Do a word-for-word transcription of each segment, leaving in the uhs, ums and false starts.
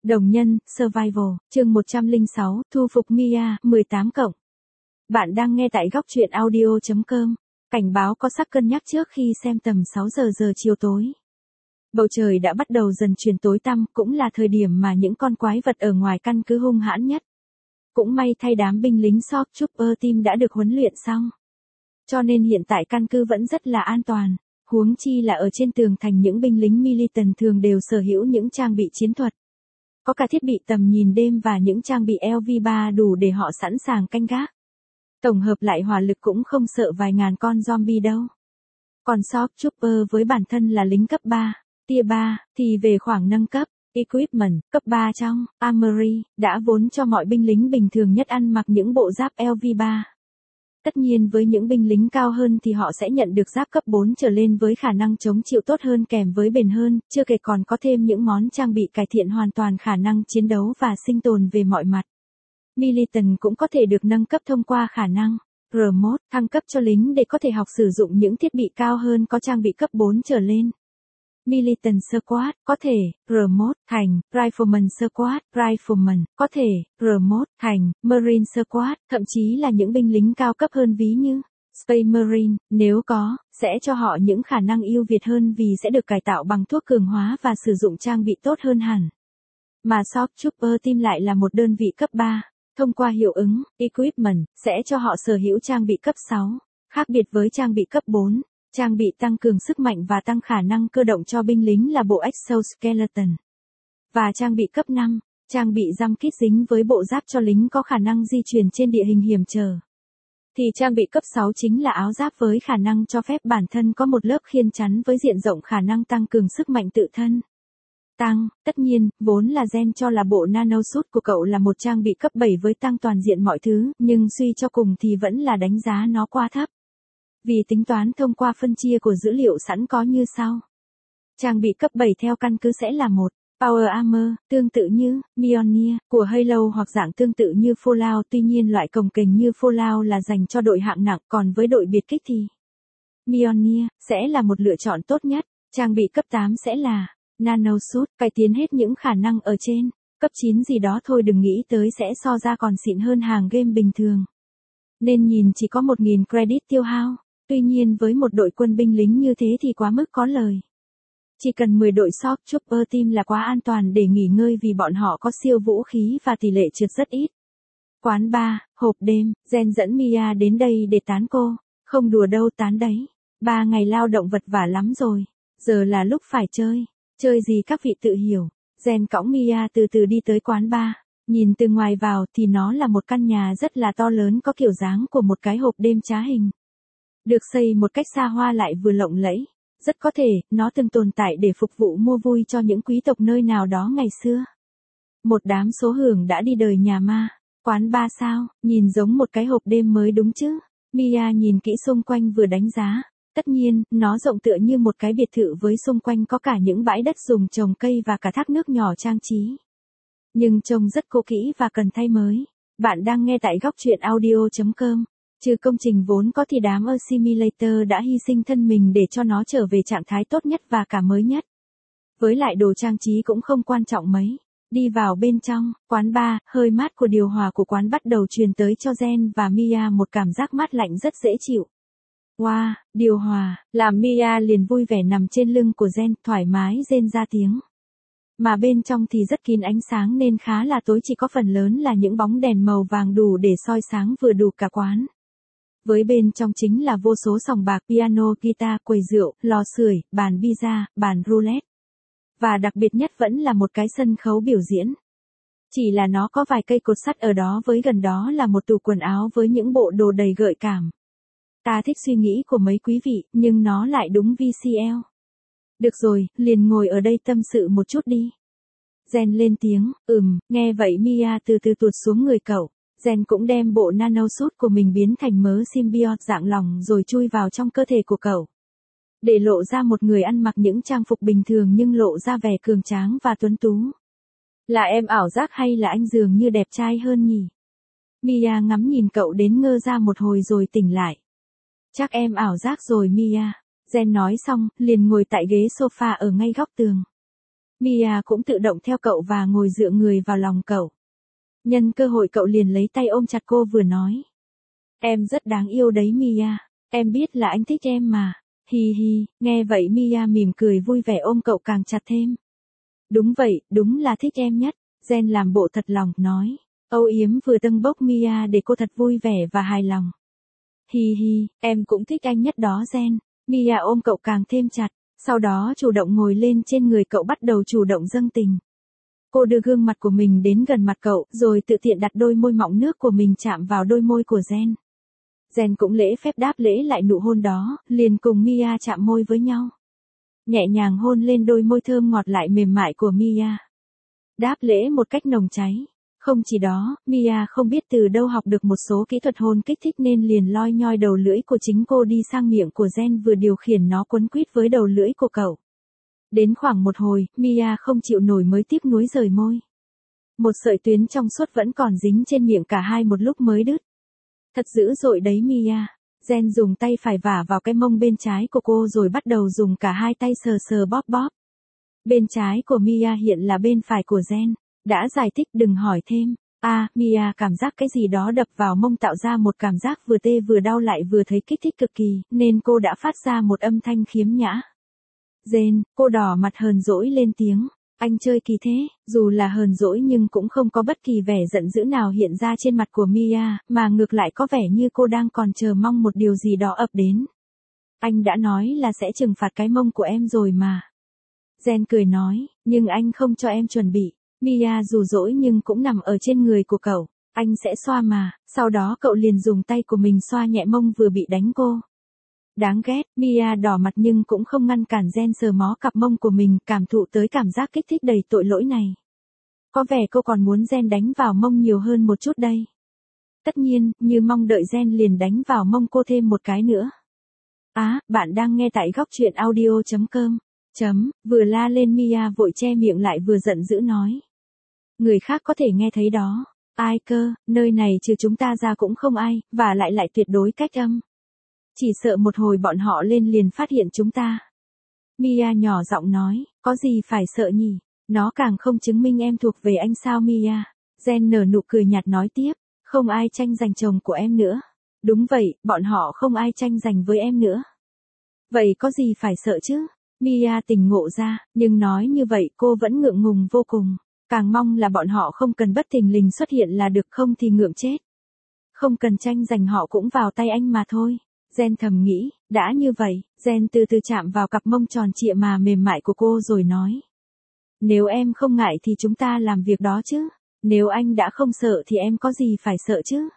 Đồng nhân, Survival, chương một trăm lẻ sáu, thu phục Mia, mười tám cộng. Bạn đang nghe tại góc truyện audio chấm com. Cảnh báo có sắp cân nhắc trước khi xem tầm sáu giờ giờ chiều tối. Bầu trời đã bắt đầu dần chuyển tối tăm, cũng là thời điểm mà những con quái vật ở ngoài căn cứ hung hãn nhất. Cũng may thay đám binh lính Shock Trooper Team đã được huấn luyện xong. Cho nên hiện tại căn cứ vẫn rất là an toàn. Huống chi là ở trên tường thành những binh lính militant thường đều sở hữu những trang bị chiến thuật. Có cả thiết bị tầm nhìn đêm và những trang bị L V ba đủ để họ sẵn sàng canh gác. Tổng hợp lại hỏa lực cũng không sợ vài ngàn con zombie đâu. Còn Shock Trooper với bản thân là lính cấp ba, tier ba, thì về khoảng nâng cấp, equipment, cấp ba trong, armory, đã vốn cho mọi binh lính bình thường nhất ăn mặc những bộ giáp L V ba. Tất nhiên với những binh lính cao hơn thì họ sẽ nhận được giáp cấp bốn trở lên với khả năng chống chịu tốt hơn kèm với bền hơn, chưa kể còn có thêm những món trang bị cải thiện hoàn toàn khả năng chiến đấu và sinh tồn về mọi mặt. Militant cũng có thể được nâng cấp thông qua khả năng Remote thăng cấp cho lính để có thể học sử dụng những thiết bị cao hơn có trang bị cấp bốn trở lên. Militant Squad, có thể, Remote, thành, Rifleman Squad, Rifleman, có thể, Remote, thành, Marine Squad, thậm chí là những binh lính cao cấp hơn ví như Space Marine, nếu có, sẽ cho họ những khả năng ưu việt hơn vì sẽ được cải tạo bằng thuốc cường hóa và sử dụng trang bị tốt hơn hẳn. Mà Shock Trooper Team lại là một đơn vị cấp ba, thông qua hiệu ứng, Equipment, sẽ cho họ sở hữu trang bị cấp sáu, khác biệt với trang bị cấp bốn. Trang bị tăng cường sức mạnh và tăng khả năng cơ động cho binh lính là bộ Exoskeleton. Và trang bị cấp năm, trang bị jump kit dính với bộ giáp cho lính có khả năng di chuyển trên địa hình hiểm trở. Thì trang bị cấp sáu chính là áo giáp với khả năng cho phép bản thân có một lớp khiên chắn với diện rộng khả năng tăng cường sức mạnh tự thân. Tăng, tất nhiên, vốn là gen cho là bộ nanosuit của cậu là một trang bị cấp bảy với tăng toàn diện mọi thứ, nhưng suy cho cùng thì vẫn là đánh giá nó quá thấp. Vì tính toán thông qua phân chia của dữ liệu sẵn có như sau. Trang bị cấp bảy theo căn cứ sẽ là một Power Armor, tương tự như Mjolnir của Halo hoặc dạng tương tự như Fallout, tuy nhiên loại cồng kềnh như Fallout là dành cho đội hạng nặng, còn với đội biệt kích thì Mjolnir sẽ là một lựa chọn tốt nhất. Trang bị cấp tám sẽ là Nanosuit, cải tiến hết những khả năng ở trên, cấp chín gì đó thôi đừng nghĩ tới sẽ so ra còn xịn hơn hàng game bình thường. Nên nhìn chỉ có một nghìn credit tiêu hao. Tuy nhiên với một đội quân binh lính như thế thì quá mức có lời. Chỉ cần mười đội Shock Trooper Team là quá an toàn để nghỉ ngơi vì bọn họ có siêu vũ khí và tỷ lệ trượt rất ít. Quán bar, hộp đêm, Gen dẫn Mia đến đây để tán cô. Không đùa đâu tán đấy. Ba ngày lao động vật vả lắm rồi. Giờ là lúc phải chơi. Chơi gì các vị tự hiểu. Gen cõng Mia từ từ đi tới quán bar. Nhìn từ ngoài vào thì nó là một căn nhà rất là to lớn có kiểu dáng của một cái hộp đêm trá hình. Được xây một cách xa hoa lại vừa lộng lẫy. Rất có thể, nó từng tồn tại để phục vụ mua vui cho những quý tộc nơi nào đó ngày xưa. Một đám số hưởng đã đi đời nhà ma. Quán ba sao, nhìn giống một cái hộp đêm mới đúng chứ. Mia nhìn kỹ xung quanh vừa đánh giá. Tất nhiên, nó rộng tựa như một cái biệt thự với xung quanh có cả những bãi đất dùng trồng cây và cả thác nước nhỏ trang trí. Nhưng trông rất cũ kỹ và cần thay mới. Bạn đang nghe tại góc truyện audio chấm com. Trừ công trình vốn có thì đám ở Simulator đã hy sinh thân mình để cho nó trở về trạng thái tốt nhất và cả mới nhất. Với lại đồ trang trí cũng không quan trọng mấy. Đi vào bên trong, quán bar, hơi mát của điều hòa của quán bắt đầu truyền tới cho Gen và Mia một cảm giác mát lạnh rất dễ chịu. Wow, điều hòa, làm Mia liền vui vẻ nằm trên lưng của Gen, thoải mái rên ra tiếng. Mà bên trong thì rất kín ánh sáng nên khá là tối, chỉ có phần lớn là những bóng đèn màu vàng đủ để soi sáng vừa đủ cả quán. Với bên trong chính là vô số sòng bạc, piano, guitar, quầy rượu, lò sưởi, bàn pizza, bàn roulette. Và đặc biệt nhất vẫn là một cái sân khấu biểu diễn. Chỉ là nó có vài cây cột sắt ở đó với gần đó là một tủ quần áo với những bộ đồ đầy gợi cảm. Ta thích suy nghĩ của mấy quý vị, nhưng nó lại đúng vê xê lờ. Được rồi, liền ngồi ở đây tâm sự một chút đi. Gen lên tiếng, ừm, nghe vậy Mia từ từ tuột xuống người cậu. Gen cũng đem bộ nanosuit của mình biến thành mớ symbiote dạng lỏng rồi chui vào trong cơ thể của cậu. Để lộ ra một người ăn mặc những trang phục bình thường nhưng lộ ra vẻ cường tráng và tuấn tú. Là em ảo giác hay là anh dường như đẹp trai hơn nhỉ? Mia ngắm nhìn cậu đến ngơ ra một hồi rồi tỉnh lại. Chắc em ảo giác rồi Mia. Gen nói xong, liền ngồi tại ghế sofa ở ngay góc tường. Mia cũng tự động theo cậu và ngồi dựa người vào lòng cậu. Nhân cơ hội cậu liền lấy tay ôm chặt cô vừa nói. Em rất đáng yêu đấy Mia, em biết là anh thích em mà. Hi hi, nghe vậy Mia mỉm cười vui vẻ ôm cậu càng chặt thêm. Đúng vậy, đúng là thích em nhất. Jen làm bộ thật lòng, nói. Âu yếm vừa tâng bốc Mia để cô thật vui vẻ và hài lòng. Hi hi, em cũng thích anh nhất đó Jen. Mia ôm cậu càng thêm chặt, sau đó chủ động ngồi lên trên người cậu bắt đầu chủ động dâng tình. Cô đưa gương mặt của mình đến gần mặt cậu, rồi tự tiện đặt đôi môi mọng nước của mình chạm vào đôi môi của Jen. Jen cũng lễ phép đáp lễ lại nụ hôn đó, liền cùng Mia chạm môi với nhau. Nhẹ nhàng hôn lên đôi môi thơm ngọt lại mềm mại của Mia. Đáp lễ một cách nồng cháy. Không chỉ đó, Mia không biết từ đâu học được một số kỹ thuật hôn kích thích nên liền loi nhoi đầu lưỡi của chính cô đi sang miệng của Jen vừa điều khiển nó quấn quýt với đầu lưỡi của cậu. Đến khoảng một hồi, Mia không chịu nổi mới tiếc nuối rời môi. Một sợi tuyến trong suốt vẫn còn dính trên miệng cả hai một lúc mới đứt. Thật dữ dội đấy Mia. Jen dùng tay phải vả vào cái mông bên trái của cô rồi bắt đầu dùng cả hai tay sờ sờ bóp bóp. Bên trái của Mia hiện là bên phải của Jen. Đã giải thích đừng hỏi thêm. À, Mia cảm giác cái gì đó đập vào mông tạo ra một cảm giác vừa tê vừa đau lại vừa thấy kích thích cực kỳ, nên cô đã phát ra một âm thanh khiếm nhã. Jen, cô đỏ mặt hờn dỗi lên tiếng. Anh chơi kỳ thế, dù là hờn dỗi nhưng cũng không có bất kỳ vẻ giận dữ nào hiện ra trên mặt của Mia, mà ngược lại có vẻ như cô đang còn chờ mong một điều gì đó ập đến. Anh đã nói là sẽ trừng phạt cái mông của em rồi mà. Jen cười nói, nhưng anh không cho em chuẩn bị. Mia dù dỗi nhưng cũng nằm ở trên người của cậu. Anh sẽ xoa mà, sau đó cậu liền dùng tay của mình xoa nhẹ mông vừa bị đánh cô. Đáng ghét, Mia đỏ mặt nhưng cũng không ngăn cản Jen sờ mó cặp mông của mình, cảm thụ tới cảm giác kích thích đầy tội lỗi này. Có vẻ cô còn muốn Jen đánh vào mông nhiều hơn một chút đây. Tất nhiên, như mong đợi Jen liền đánh vào mông cô thêm một cái nữa. Á, à, bạn đang nghe tại góc truyện audio chấm com. Chấm, vừa la lên Mia vội che miệng lại vừa giận dữ nói. Người khác có thể nghe thấy đó. Ai cơ, nơi này trừ chúng ta ra cũng không ai, và lại lại tuyệt đối cách âm. Chỉ sợ một hồi bọn họ lên liền phát hiện chúng ta. Mia nhỏ giọng nói, có gì phải sợ nhỉ? Nó càng không chứng minh em thuộc về anh sao Mia. Jen nở nụ cười nhạt nói tiếp, không ai tranh giành chồng của em nữa. Đúng vậy, bọn họ không ai tranh giành với em nữa. Vậy có gì phải sợ chứ? Mia tỉnh ngộ ra, nhưng nói như vậy cô vẫn ngượng ngùng vô cùng. Càng mong là bọn họ không cần bất thình lình xuất hiện là được, không thì ngượng chết. Không cần tranh giành họ cũng vào tay anh mà thôi. Jen thầm nghĩ, đã như vậy, Jen từ từ chạm vào cặp mông tròn trịa mà mềm mại của cô rồi nói. Nếu em không ngại thì chúng ta làm việc đó chứ. Nếu anh đã không sợ thì em có gì phải sợ chứ.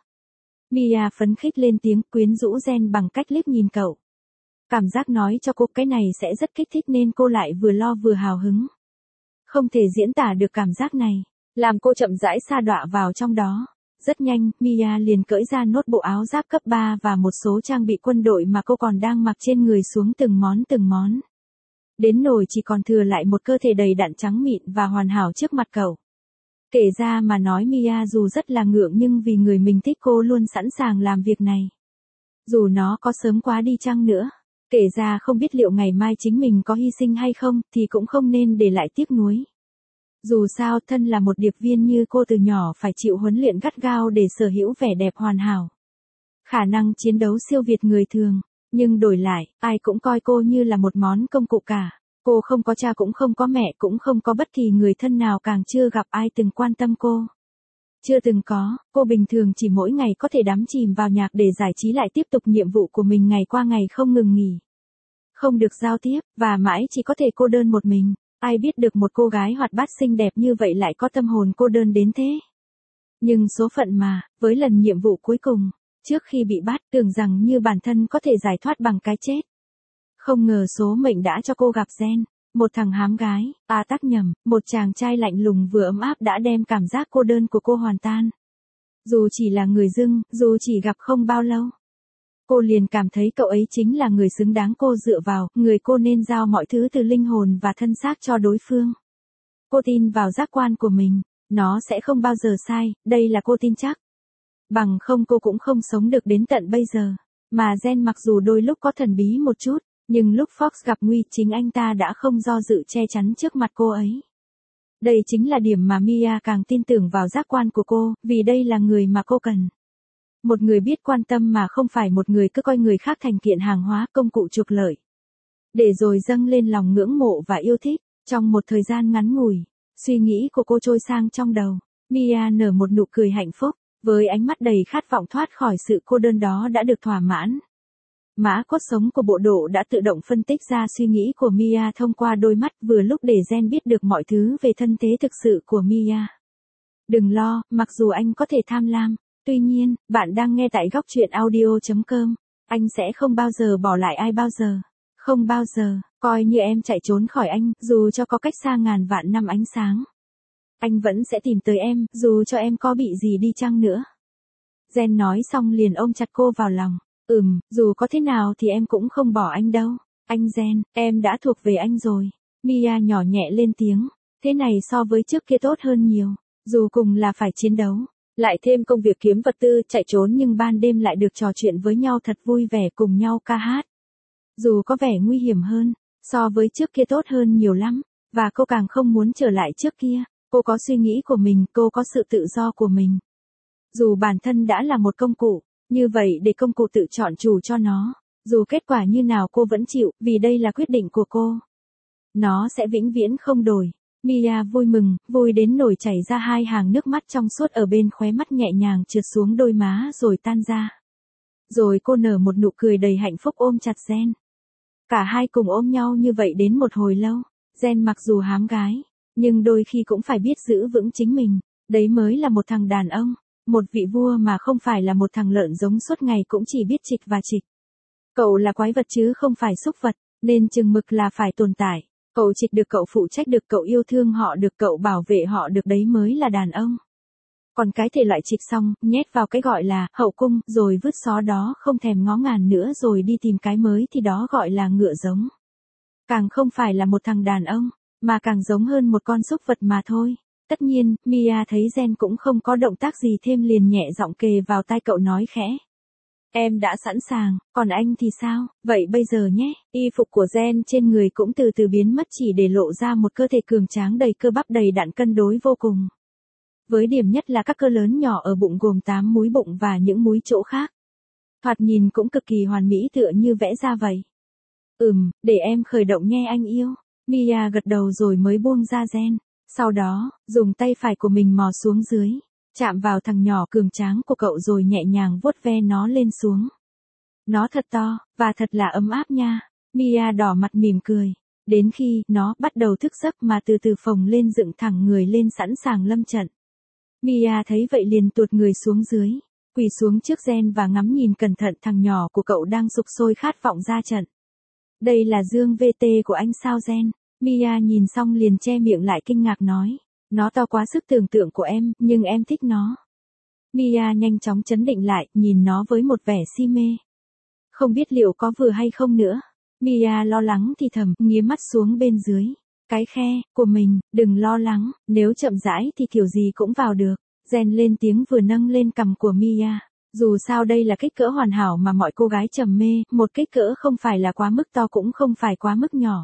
Mia phấn khích lên tiếng quyến rũ Jen bằng cách liếc nhìn cậu. Cảm giác nói cho cô cái này sẽ rất kích thích nên cô lại vừa lo vừa hào hứng. Không thể diễn tả được cảm giác này, làm cô chậm rãi sa đọa vào trong đó. Rất nhanh, Mia liền cởi ra nốt bộ áo giáp cấp ba và một số trang bị quân đội mà cô còn đang mặc trên người xuống từng món từng món. Đến nỗi chỉ còn thừa lại một cơ thể đầy đặn trắng mịn và hoàn hảo trước mặt cậu. Kể ra mà nói Mia dù rất là ngượng nhưng vì người mình thích cô luôn sẵn sàng làm việc này. Dù nó có sớm quá đi chăng nữa. Kể ra không biết liệu ngày mai chính mình có hy sinh hay không thì cũng không nên để lại tiếc nuối. Dù sao thân là một điệp viên như cô từ nhỏ phải chịu huấn luyện gắt gao để sở hữu vẻ đẹp hoàn hảo. Khả năng chiến đấu siêu việt người thường, nhưng đổi lại, ai cũng coi cô như là một món công cụ cả. Cô không có cha cũng không có mẹ cũng không có bất kỳ người thân nào, càng chưa gặp ai từng quan tâm cô. Chưa từng có, cô bình thường chỉ mỗi ngày có thể đắm chìm vào nhạc để giải trí lại tiếp tục nhiệm vụ của mình ngày qua ngày không ngừng nghỉ. Không được giao tiếp, và mãi chỉ có thể cô đơn một mình. Ai biết được một cô gái hoạt bát xinh đẹp như vậy lại có tâm hồn cô đơn đến thế. Nhưng số phận mà, với lần nhiệm vụ cuối cùng, trước khi bị bắt tưởng rằng như bản thân có thể giải thoát bằng cái chết. Không ngờ số mệnh đã cho cô gặp Jen, một thằng hám gái, à tắc nhầm, một chàng trai lạnh lùng vừa ấm áp đã đem cảm giác cô đơn của cô hoàn tan. Dù chỉ là người dưng, dù chỉ gặp không bao lâu. Cô liền cảm thấy cậu ấy chính là người xứng đáng cô dựa vào, người cô nên giao mọi thứ từ linh hồn và thân xác cho đối phương. Cô tin vào giác quan của mình, nó sẽ không bao giờ sai, đây là cô tin chắc. Bằng không cô cũng không sống được đến tận bây giờ. Mà Jen mặc dù đôi lúc có thần bí một chút, nhưng lúc Fox gặp nguy chính anh ta đã không do dự che chắn trước mặt cô ấy. Đây chính là điểm mà Mia càng tin tưởng vào giác quan của cô, vì đây là người mà cô cần. Một người biết quan tâm mà không phải một người cứ coi người khác thành kiện hàng hóa, công cụ trục lợi. Để rồi dâng lên lòng ngưỡng mộ và yêu thích, trong một thời gian ngắn ngủi, suy nghĩ của cô trôi sang trong đầu. Mia nở một nụ cười hạnh phúc, với ánh mắt đầy khát vọng thoát khỏi sự cô đơn đó đã được thỏa mãn. Mã cốt sống của bộ độ đã tự động phân tích ra suy nghĩ của Mia thông qua đôi mắt vừa lúc để Gen biết được mọi thứ về thân thế thực sự của Mia. Đừng lo, mặc dù anh có thể tham lam, tuy nhiên, bạn đang nghe tại góc truyện audio chấm com, anh sẽ không bao giờ bỏ lại ai bao giờ. Không bao giờ, coi như em chạy trốn khỏi anh, dù cho có cách xa ngàn vạn năm ánh sáng. Anh vẫn sẽ tìm tới em, dù cho em có bị gì đi chăng nữa. Gen nói xong liền ôm chặt cô vào lòng. Ừm, dù có thế nào thì em cũng không bỏ anh đâu. Anh Gen, em đã thuộc về anh rồi. Mia nhỏ nhẹ lên tiếng. Thế này so với trước kia tốt hơn nhiều. Dù cùng là phải chiến đấu, lại thêm công việc kiếm vật tư, chạy trốn nhưng ban đêm lại được trò chuyện với nhau thật vui vẻ cùng nhau ca hát. Dù có vẻ nguy hiểm hơn, so với trước kia tốt hơn nhiều lắm. Và cô càng không muốn trở lại trước kia. Cô có suy nghĩ của mình, cô có sự tự do của mình. Dù bản thân đã là một công cụ, như vậy để công cụ tự chọn chủ cho nó. Dù kết quả như nào cô vẫn chịu, vì đây là quyết định của cô. Nó sẽ vĩnh viễn không đổi. Mia vui mừng, vui đến nổi chảy ra hai hàng nước mắt trong suốt ở bên khóe mắt nhẹ nhàng trượt xuống đôi má rồi tan ra. Rồi cô nở một nụ cười đầy hạnh phúc ôm chặt Gen. Cả hai cùng ôm nhau như vậy đến một hồi lâu. Gen mặc dù hám gái, nhưng đôi khi cũng phải biết giữ vững chính mình. Đấy mới là một thằng đàn ông. Một vị vua mà không phải là một thằng lợn giống suốt ngày cũng chỉ biết trịch và trịch. Cậu là quái vật chứ không phải súc vật, nên chừng mực là phải tồn tại. Cậu trịch được, cậu phụ trách được, cậu yêu thương họ được, cậu bảo vệ họ được, đấy mới là đàn ông. Còn cái thể loại trịch xong, nhét vào cái gọi là hậu cung, rồi vứt xó đó không thèm ngó ngàng nữa rồi đi tìm cái mới thì đó gọi là ngựa giống. Càng không phải là một thằng đàn ông, mà càng giống hơn một con súc vật mà thôi. Tất nhiên, Mia thấy Gen cũng không có động tác gì thêm liền nhẹ giọng kề vào tai cậu nói khẽ. Em đã sẵn sàng, còn anh thì sao? Vậy bây giờ nhé. Y phục của Gen trên người cũng từ từ biến mất chỉ để lộ ra một cơ thể cường tráng đầy cơ bắp đầy đặn cân đối vô cùng. Với điểm nhất là các cơ lớn nhỏ ở bụng gồm tám múi bụng và những múi chỗ khác. Thoạt nhìn cũng cực kỳ hoàn mỹ tựa như vẽ ra vậy. Ừm, để em khởi động nghe anh yêu. Mia gật đầu rồi mới buông ra Gen. Sau đó, dùng tay phải của mình mò xuống dưới, chạm vào thằng nhỏ cường tráng của cậu rồi nhẹ nhàng vuốt ve nó lên xuống. Nó thật to, và thật là ấm áp nha. Mia đỏ mặt mỉm cười. Đến khi nó bắt đầu thức giấc mà từ từ phồng lên dựng thẳng người lên sẵn sàng lâm trận. Mia thấy vậy liền tuột người xuống dưới, quỳ xuống trước Gen và ngắm nhìn cẩn thận thằng nhỏ của cậu đang sục sôi khát vọng ra trận. Đây là dương vê tê của anh sao Gen? Mia nhìn xong liền che miệng lại kinh ngạc nói. Nó to quá sức tưởng tượng của em, nhưng em thích nó. Mia nhanh chóng chấn định lại, nhìn nó với một vẻ si mê. Không biết liệu có vừa hay không nữa. Mia lo lắng thì thầm, nghía mắt xuống bên dưới. Cái khe của mình, đừng lo lắng, nếu chậm rãi thì kiểu gì cũng vào được. Gen lên tiếng vừa nâng lên cằm của Mia. Dù sao đây là kích cỡ hoàn hảo mà mọi cô gái trầm mê, một kích cỡ không phải là quá mức to cũng không phải quá mức nhỏ.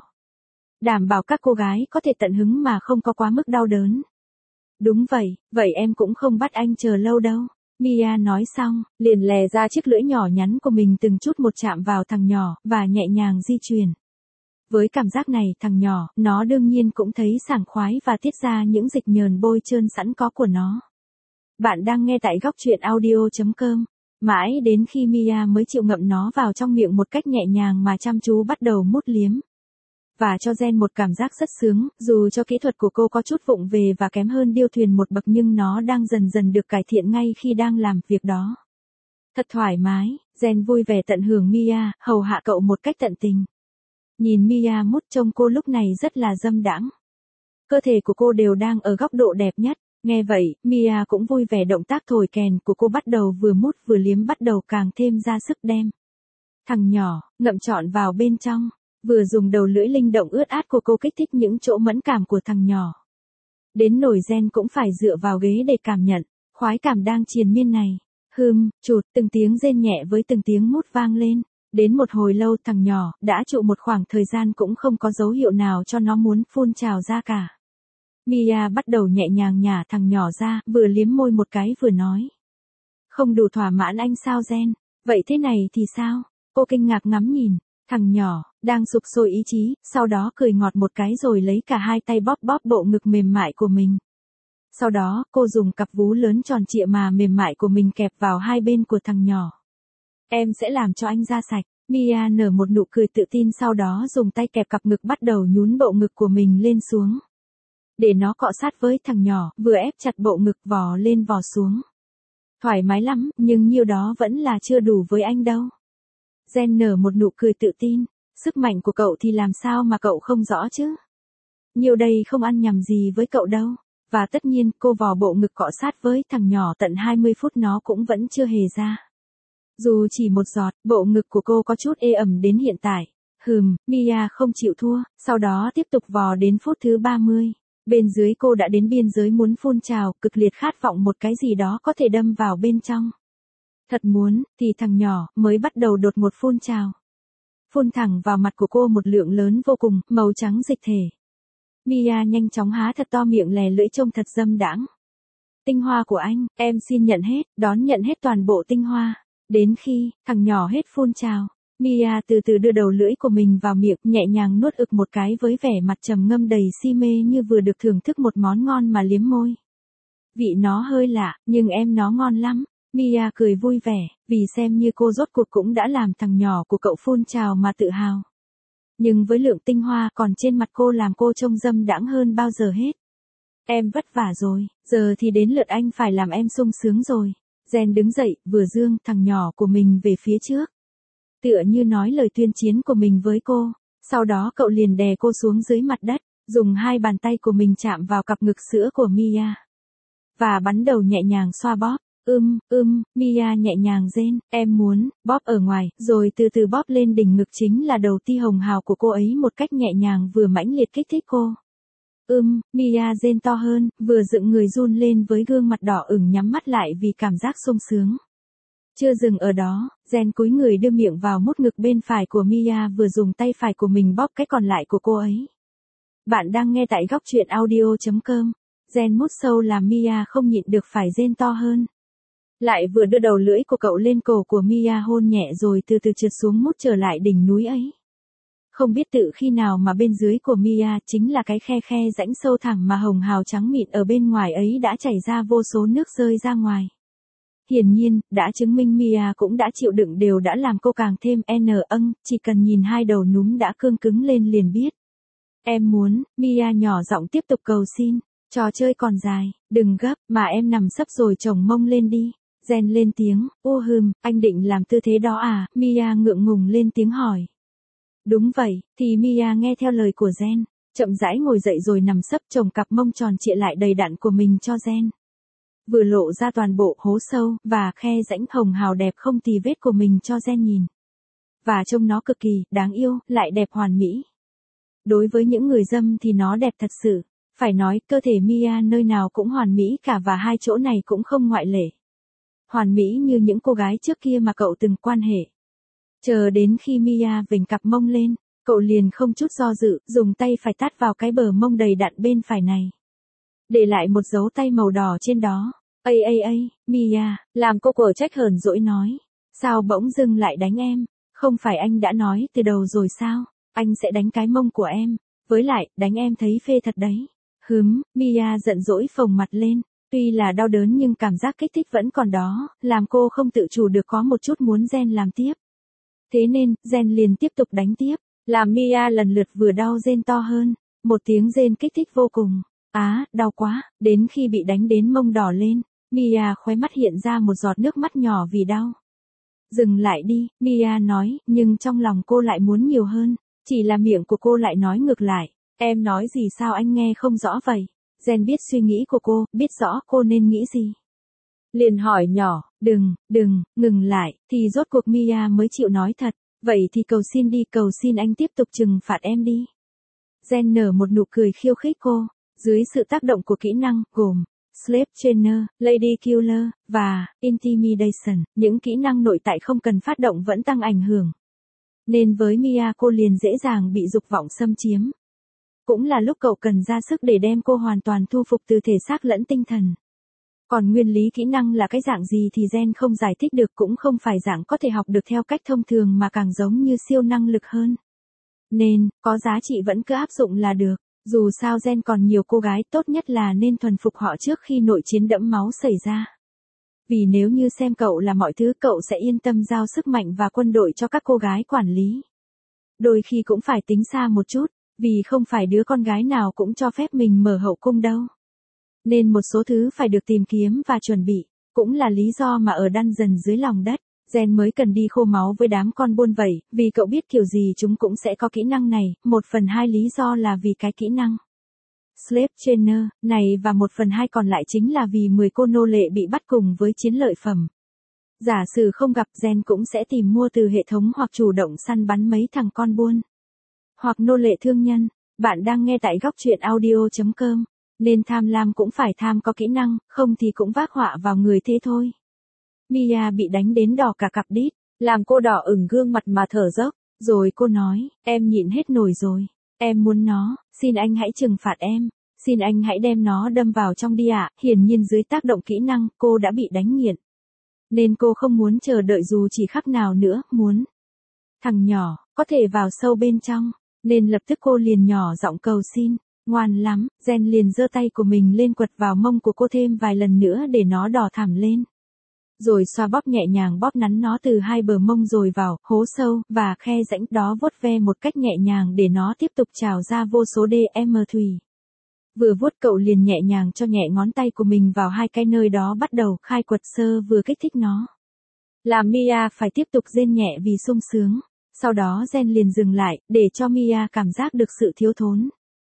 Đảm bảo các cô gái có thể tận hứng mà không có quá mức đau đớn. Đúng vậy, vậy em cũng không bắt anh chờ lâu đâu. Mia nói xong, liền lè ra chiếc lưỡi nhỏ nhắn của mình từng chút một chạm vào thằng nhỏ, và nhẹ nhàng di chuyển. Với cảm giác này, thằng nhỏ, nó đương nhiên cũng thấy sảng khoái và tiết ra những dịch nhờn bôi trơn sẵn có của nó. Bạn đang nghe tại góc truyện audio chấm com. Mãi đến khi Mia mới chịu ngậm nó vào trong miệng một cách nhẹ nhàng mà chăm chú bắt đầu mút liếm. Và cho Gen một cảm giác rất sướng, dù cho kỹ thuật của cô có chút vụng về và kém hơn điêu thuyền một bậc nhưng nó đang dần dần được cải thiện ngay khi đang làm việc đó. Thật thoải mái, Gen vui vẻ tận hưởng Mia, hầu hạ cậu một cách tận tình. Nhìn Mia mút trông cô lúc này rất là dâm đãng. Cơ thể của cô đều đang ở góc độ đẹp nhất. Nghe vậy, Mia cũng vui vẻ động tác thổi kèn của cô bắt đầu vừa mút vừa liếm bắt đầu càng thêm ra sức đem. Thằng nhỏ, ngậm trọn vào bên trong. Vừa dùng đầu lưỡi linh động ướt át của cô kích thích những chỗ mẫn cảm của thằng nhỏ. Đến nổi Gen cũng phải dựa vào ghế để cảm nhận, khoái cảm đang triền miên này. Hừm, chụt, từng tiếng rên nhẹ với từng tiếng mút vang lên. Đến một hồi lâu thằng nhỏ, đã trụ một khoảng thời gian cũng không có dấu hiệu nào cho nó muốn phun trào ra cả. Mia bắt đầu nhẹ nhàng nhả thằng nhỏ ra, vừa liếm môi một cái vừa nói. Không đủ thỏa mãn anh sao Jen? Vậy thế này thì sao? Cô kinh ngạc ngắm nhìn, thằng nhỏ, đang sục sôi ý chí, sau đó cười ngọt một cái rồi lấy cả hai tay bóp bóp bộ ngực mềm mại của mình. Sau đó, cô dùng cặp vú lớn tròn trịa mà mềm mại của mình kẹp vào hai bên của thằng nhỏ. Em sẽ làm cho anh ra sạch. Mia nở một nụ cười tự tin sau đó dùng tay kẹp cặp ngực bắt đầu nhún bộ ngực của mình lên xuống. Để nó cọ sát với thằng nhỏ, vừa ép chặt bộ ngực vò lên vò xuống. Thoải mái lắm, nhưng nhiêu đó vẫn là chưa đủ với anh đâu. Jen nở một nụ cười tự tin. Sức mạnh của cậu thì làm sao mà cậu không rõ chứ? Nhiêu đây không ăn nhầm gì với cậu đâu. Và tất nhiên, cô vò bộ ngực cọ sát với thằng nhỏ tận hai mươi phút nó cũng vẫn chưa hề ra. Dù chỉ một giọt, bộ ngực của cô có chút ê ẩm đến hiện tại. Hừm, Mia không chịu thua, sau đó tiếp tục vò đến phút thứ ba mươi. Bên dưới cô đã đến biên giới muốn phun trào, cực liệt khát vọng một cái gì đó có thể đâm vào bên trong. Thật muốn, thì thằng nhỏ mới bắt đầu đột ngột phun trào. Phun thẳng vào mặt của cô một lượng lớn vô cùng, màu trắng dịch thể. Mia nhanh chóng há thật to miệng lè lưỡi trông thật dâm đãng. Tinh hoa của anh, em xin nhận hết, đón nhận hết toàn bộ tinh hoa. Đến khi, thằng nhỏ hết phun trào, Mia từ từ đưa đầu lưỡi của mình vào miệng, nhẹ nhàng nuốt ực một cái với vẻ mặt trầm ngâm đầy si mê như vừa được thưởng thức một món ngon mà liếm môi. Vị nó hơi lạ, nhưng em nó ngon lắm. Mia cười vui vẻ, vì xem như cô rốt cuộc cũng đã làm thằng nhỏ của cậu phun trào mà tự hào. Nhưng với lượng tinh hoa còn trên mặt cô làm cô trông dâm đãng hơn bao giờ hết. Em vất vả rồi, giờ thì đến lượt anh phải làm em sung sướng rồi. Jen đứng dậy, vừa dương thằng nhỏ của mình về phía trước. Tựa như nói lời tuyên chiến của mình với cô. Sau đó cậu liền đè cô xuống dưới mặt đất, dùng hai bàn tay của mình chạm vào cặp ngực sữa của Mia. Và bắn đầu nhẹ nhàng xoa bóp. Ưm, ưm, Mia nhẹ nhàng rên, em muốn, bóp ở ngoài, rồi từ từ bóp lên đỉnh ngực chính là đầu ti hồng hào của cô ấy một cách nhẹ nhàng vừa mãnh liệt kích thích cô. Ưm, Mia rên to hơn, vừa dựng người run lên với gương mặt đỏ ửng nhắm mắt lại vì cảm giác sung sướng. Chưa dừng ở đó, Jen cúi người đưa miệng vào mút ngực bên phải của Mia vừa dùng tay phải của mình bóp cái còn lại của cô ấy. Bạn đang nghe tại góc truyện audio chấm com. Jen mút sâu làm Mia không nhịn được phải rên to hơn. Lại vừa đưa đầu lưỡi của cậu lên cổ của Mia hôn nhẹ rồi từ từ trượt xuống mút trở lại đỉnh núi ấy. Không biết tự khi nào mà bên dưới của Mia chính là cái khe khe rãnh sâu thẳm mà hồng hào trắng mịn ở bên ngoài ấy đã chảy ra vô số nước rơi ra ngoài. Hiển nhiên, đã chứng minh Mia cũng đã chịu đựng đều đã làm cô càng thêm n âng, chỉ cần nhìn hai đầu núm đã cương cứng lên liền biết. Em muốn, Mia nhỏ giọng tiếp tục cầu xin, trò chơi còn dài, đừng gấp, mà em nằm sấp rồi chồng mông lên đi. Jen lên tiếng, ô hừm, anh định làm tư thế đó à, Mia ngượng ngùng lên tiếng hỏi. Đúng vậy, thì Mia nghe theo lời của Jen, chậm rãi ngồi dậy rồi nằm sấp chồng cặp mông tròn trịa lại đầy đặn của mình cho Jen. Vừa lộ ra toàn bộ hố sâu, và khe rãnh hồng hào đẹp không tì vết của mình cho Jen nhìn. Và trông nó cực kỳ, đáng yêu, lại đẹp hoàn mỹ. Đối với những người dâm thì nó đẹp thật sự, phải nói, cơ thể Mia nơi nào cũng hoàn mỹ cả và hai chỗ này cũng không ngoại lệ. Hoàn mỹ như những cô gái trước kia mà cậu từng quan hệ. Chờ đến khi Mia vểnh cặp mông lên, cậu liền không chút do dự, dùng tay phải tát vào cái bờ mông đầy đặn bên phải này. Để lại một dấu tay màu đỏ trên đó. Ây ây ây, Mia, làm cô quở trách hờn dỗi nói. Sao bỗng dưng lại đánh em? Không phải anh đã nói từ đầu rồi sao? Anh sẽ đánh cái mông của em. Với lại, đánh em thấy phê thật đấy. Hứm, Mia giận dỗi phồng mặt lên. Tuy là đau đớn nhưng cảm giác kích thích vẫn còn đó, làm cô không tự chủ được có một chút muốn Jen làm tiếp. Thế nên, Jen liền tiếp tục đánh tiếp, làm Mia lần lượt vừa đau rên to hơn, một tiếng rên kích thích vô cùng. Á, đau quá, đến khi bị đánh đến mông đỏ lên, Mia khóe mắt hiện ra một giọt nước mắt nhỏ vì đau. Dừng lại đi, Mia nói, nhưng trong lòng cô lại muốn nhiều hơn, chỉ là miệng của cô lại nói ngược lại. Em nói gì sao anh nghe không rõ vậy? Jen biết suy nghĩ của cô, biết rõ cô nên nghĩ gì. Liền hỏi nhỏ, đừng, đừng, ngừng lại, thì rốt cuộc Mia mới chịu nói thật, vậy thì cầu xin đi, cầu xin anh tiếp tục trừng phạt em đi. Jen nở một nụ cười khiêu khích cô, dưới sự tác động của kỹ năng, gồm, Slave Trainer, Lady Killer, và Intimidation, những kỹ năng nội tại không cần phát động vẫn tăng ảnh hưởng. Nên với Mia cô liền dễ dàng bị dục vọng xâm chiếm. cũng là lúc cậu cần ra sức để đem cô hoàn toàn thu phục từ thể xác lẫn tinh thần. Còn nguyên lý kỹ năng là cái dạng gì thì gen không giải thích được, cũng không phải dạng có thể học được theo cách thông thường mà càng giống như siêu năng lực hơn. Nên, có giá trị vẫn cứ áp dụng là được, dù sao gen còn nhiều cô gái, tốt nhất là nên thuần phục họ trước khi nội chiến đẫm máu xảy ra. Vì nếu như xem cậu là mọi thứ, cậu sẽ yên tâm giao sức mạnh và quân đội cho các cô gái quản lý. Đôi khi cũng phải tính xa một chút, vì không phải đứa con gái nào cũng cho phép mình mở hậu cung đâu. Nên một số thứ phải được tìm kiếm và chuẩn bị, cũng là lý do mà ở dungeon dưới lòng đất, gen mới cần đi khô máu với đám con buôn vậy, vì cậu biết kiểu gì chúng cũng sẽ có kỹ năng này, một phần hai lý do là vì cái kỹ năng Slave Trainer này, và một phần hai còn lại chính là vì mười cô nô lệ bị bắt cùng với chiến lợi phẩm. Giả sử không gặp, gen cũng sẽ tìm mua từ hệ thống hoặc chủ động săn bắn mấy thằng con buôn. Hoặc nô lệ thương nhân. Bạn đang nghe tại góc truyện audio chấm com. Nên tham lam cũng phải tham có kỹ năng, không thì cũng vác họa vào người thế thôi. Mia bị đánh đến đỏ cả cặp đít, làm cô đỏ ửng gương mặt mà thở dốc, rồi cô nói, em nhịn hết nổi rồi, em muốn nó, xin anh hãy trừng phạt em, xin anh hãy đem nó đâm vào trong đi ạ. Hiển nhiên dưới tác động kỹ năng, cô đã bị đánh nghiện. Nên cô không muốn chờ đợi dù chỉ khắc nào nữa, muốn. Thằng nhỏ, có thể vào sâu bên trong, nên lập tức cô liền nhỏ giọng cầu xin. Ngoan lắm, gen liền giơ tay của mình lên quật vào mông của cô thêm vài lần nữa để nó đỏ thẳm lên. Rồi xoa bóp nhẹ nhàng, bóp nắn nó từ hai bờ mông rồi vào hố sâu và khe rãnh đó, vuốt ve một cách nhẹ nhàng để nó tiếp tục trào ra vô số đê em thủy. Vừa vuốt cậu liền nhẹ nhàng cho nhẹ ngón tay của mình vào hai cái nơi đó, bắt đầu khai quật sơ vừa kích thích nó. Làm Mia phải tiếp tục rên nhẹ vì sung sướng. Sau đó gen liền dừng lại, để cho Mia cảm giác được sự thiếu thốn.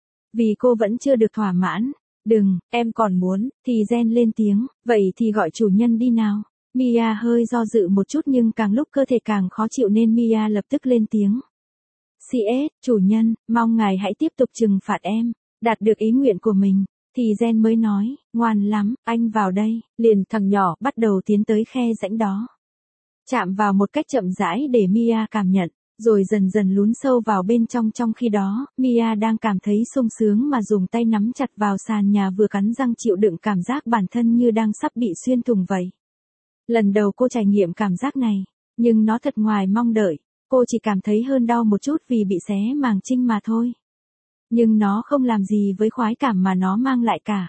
Vì cô vẫn chưa được thỏa mãn. Đừng, em còn muốn, thì gen lên tiếng, vậy thì gọi chủ nhân đi nào. Mia hơi do dự một chút nhưng càng lúc cơ thể càng khó chịu nên Mia lập tức lên tiếng. xê ét, chủ nhân, mong ngài hãy tiếp tục trừng phạt em. Đạt được ý nguyện của mình, thì gen mới nói, ngoan lắm, anh vào đây. Liền thằng nhỏ bắt đầu tiến tới khe rãnh đó. Chạm vào một cách chậm rãi để Mia cảm nhận, rồi dần dần lún sâu vào bên trong. Trong khi đó, Mia đang cảm thấy sung sướng mà dùng tay nắm chặt vào sàn nhà, vừa cắn răng chịu đựng cảm giác bản thân như đang sắp bị xuyên thủng vậy. Lần đầu cô trải nghiệm cảm giác này, nhưng nó thật ngoài mong đợi, cô chỉ cảm thấy hơn đau một chút vì bị xé màng trinh mà thôi. Nhưng nó không làm gì với khoái cảm mà nó mang lại cả.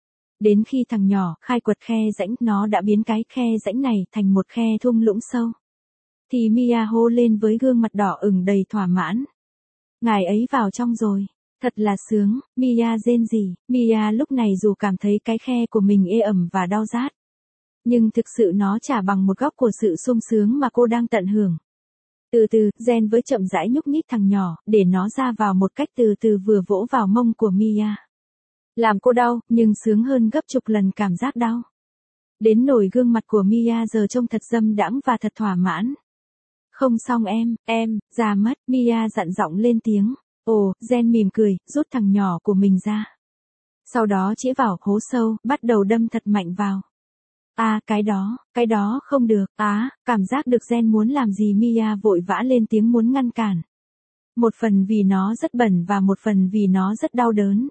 Đến khi thằng nhỏ khai quật khe rãnh, nó đã biến cái khe rãnh này thành một khe thung lũng sâu. Thì Mia hô lên với gương mặt đỏ ửng đầy thỏa mãn. Ngài ấy vào trong rồi, thật là sướng. Mia rên rỉ. Mia lúc này dù cảm thấy cái khe của mình ê ẩm và đau rát, nhưng thực sự nó chả bằng một góc của sự sung sướng mà cô đang tận hưởng. Từ từ, gen với chậm rãi nhúc nhích thằng nhỏ, để nó ra vào một cách từ từ, vừa vỗ vào mông của Mia. Làm cô đau, nhưng sướng hơn gấp chục lần cảm giác đau. Đến nỗi gương mặt của Mia giờ trông thật dâm đãng và thật thỏa mãn. Không xong em, em, ra mất, Mia dặn giọng lên tiếng. Ồ, gen mỉm cười, rút thằng nhỏ của mình ra. Sau đó chĩa vào hố sâu, bắt đầu đâm thật mạnh vào. À, cái đó, cái đó không được, á, à, cảm giác được gen muốn làm gì. Mia vội vã lên tiếng muốn ngăn cản. Một phần vì nó rất bẩn và một phần vì nó rất đau đớn.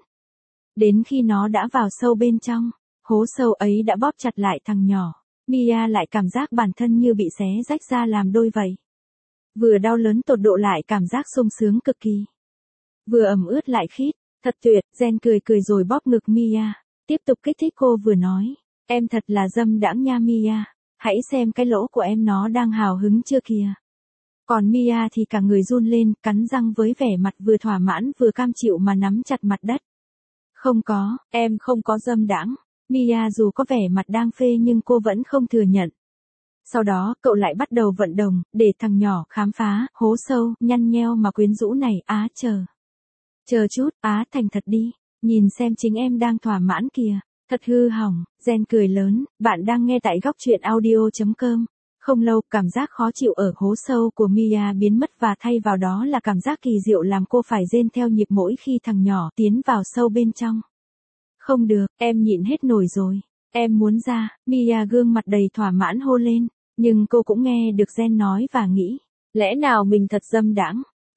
Đến khi nó đã vào sâu bên trong, hố sâu ấy đã bóp chặt lại thằng nhỏ, Mia lại cảm giác bản thân như bị xé rách ra làm đôi vậy. Vừa đau lớn tột độ lại cảm giác sung sướng cực kỳ. Vừa ẩm ướt lại khít, thật tuyệt. Gen cười cười rồi bóp ngực Mia, tiếp tục kích thích cô, vừa nói. Em thật là dâm đãng nha Mia, hãy xem cái lỗ của em, nó đang hào hứng chưa kìa. Còn Mia thì cả người run lên, cắn răng với vẻ mặt vừa thỏa mãn vừa cam chịu mà nắm chặt mặt đất. Không có, em không có dâm đãng. Mia dù có vẻ mặt đang phê nhưng cô vẫn không thừa nhận. Sau đó, cậu lại bắt đầu vận động, để thằng nhỏ khám phá, hố sâu, nhăn nheo mà quyến rũ này. Á chờ. Chờ chút, á thành thật đi, nhìn xem chính em đang thỏa mãn kìa. Thật hư hỏng, gen cười lớn. Bạn đang nghe tại góc truyện audio chấm com. Không lâu, cảm giác khó chịu ở hố sâu của Mia biến mất và thay vào đó là cảm giác kỳ diệu làm cô phải rên theo nhịp mỗi khi thằng nhỏ tiến vào sâu bên trong. Không được, em nhịn hết nổi rồi. Em muốn ra. Mia gương mặt đầy thỏa mãn hô lên. Nhưng cô cũng nghe được gen nói và nghĩ. Lẽ nào mình thật dâm đãng?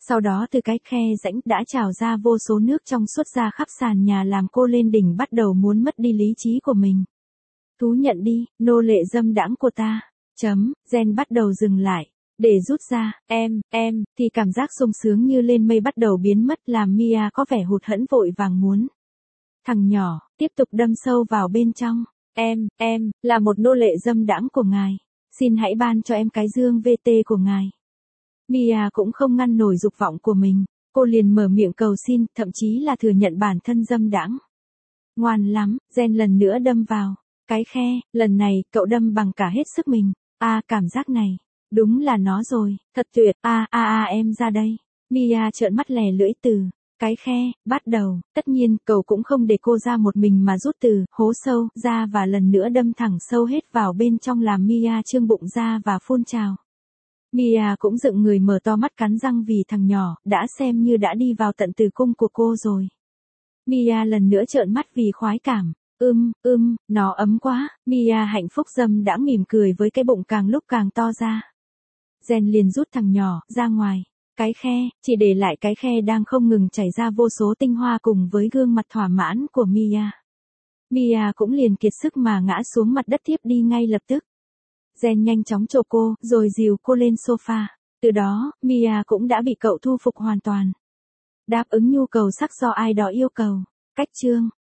Sau đó từ cái khe rãnh đã trào ra vô số nước trong suốt ra khắp sàn nhà làm cô lên đỉnh bắt đầu muốn mất đi lý trí của mình. Thú nhận đi, nô lệ dâm đãng của ta. Chấm, Gen bắt đầu dừng lại. Để rút ra, em, em, thì cảm giác sung sướng như lên mây bắt đầu biến mất làm Mia có vẻ hụt hẫng vội vàng muốn. Thằng nhỏ, tiếp tục đâm sâu vào bên trong. Em, em, là một nô lệ dâm đãng của ngài. Xin hãy ban cho em cái dương vê tê của ngài. Mia cũng không ngăn nổi dục vọng của mình. Cô liền mở miệng cầu xin, thậm chí là thừa nhận bản thân dâm đãng. Ngoan lắm, Gen lần nữa đâm vào. Cái khe, lần này, cậu đâm bằng cả hết sức mình. A à, cảm giác này. Đúng là nó rồi, thật tuyệt, a a a em ra đây. Mia trợn mắt lè lưỡi từ. Cái khe, bắt đầu, tất nhiên, cậu cũng không để cô ra một mình mà rút từ, hố sâu, ra và lần nữa đâm thẳng sâu hết vào bên trong làm Mia trương bụng ra và phun trào. Mia cũng dựng người mở to mắt cắn răng vì thằng nhỏ, đã xem như đã đi vào tận tử cung của cô rồi. Mia lần nữa trợn mắt vì khoái cảm. Ưm, ưm, nó ấm quá, Mia hạnh phúc dâm đã mỉm cười với cái bụng càng lúc càng to ra. Gen liền rút thằng nhỏ ra ngoài. Cái khe, chỉ để lại cái khe đang không ngừng chảy ra vô số tinh hoa cùng với gương mặt thỏa mãn của Mia. Mia cũng liền kiệt sức mà ngã xuống mặt đất thiếp đi ngay lập tức. Gen nhanh chóng chộp cô, rồi dìu cô lên sofa. Từ đó, Mia cũng đã bị cậu thu phục hoàn toàn. Đáp ứng nhu cầu sắc do ai đó yêu cầu. Cách chương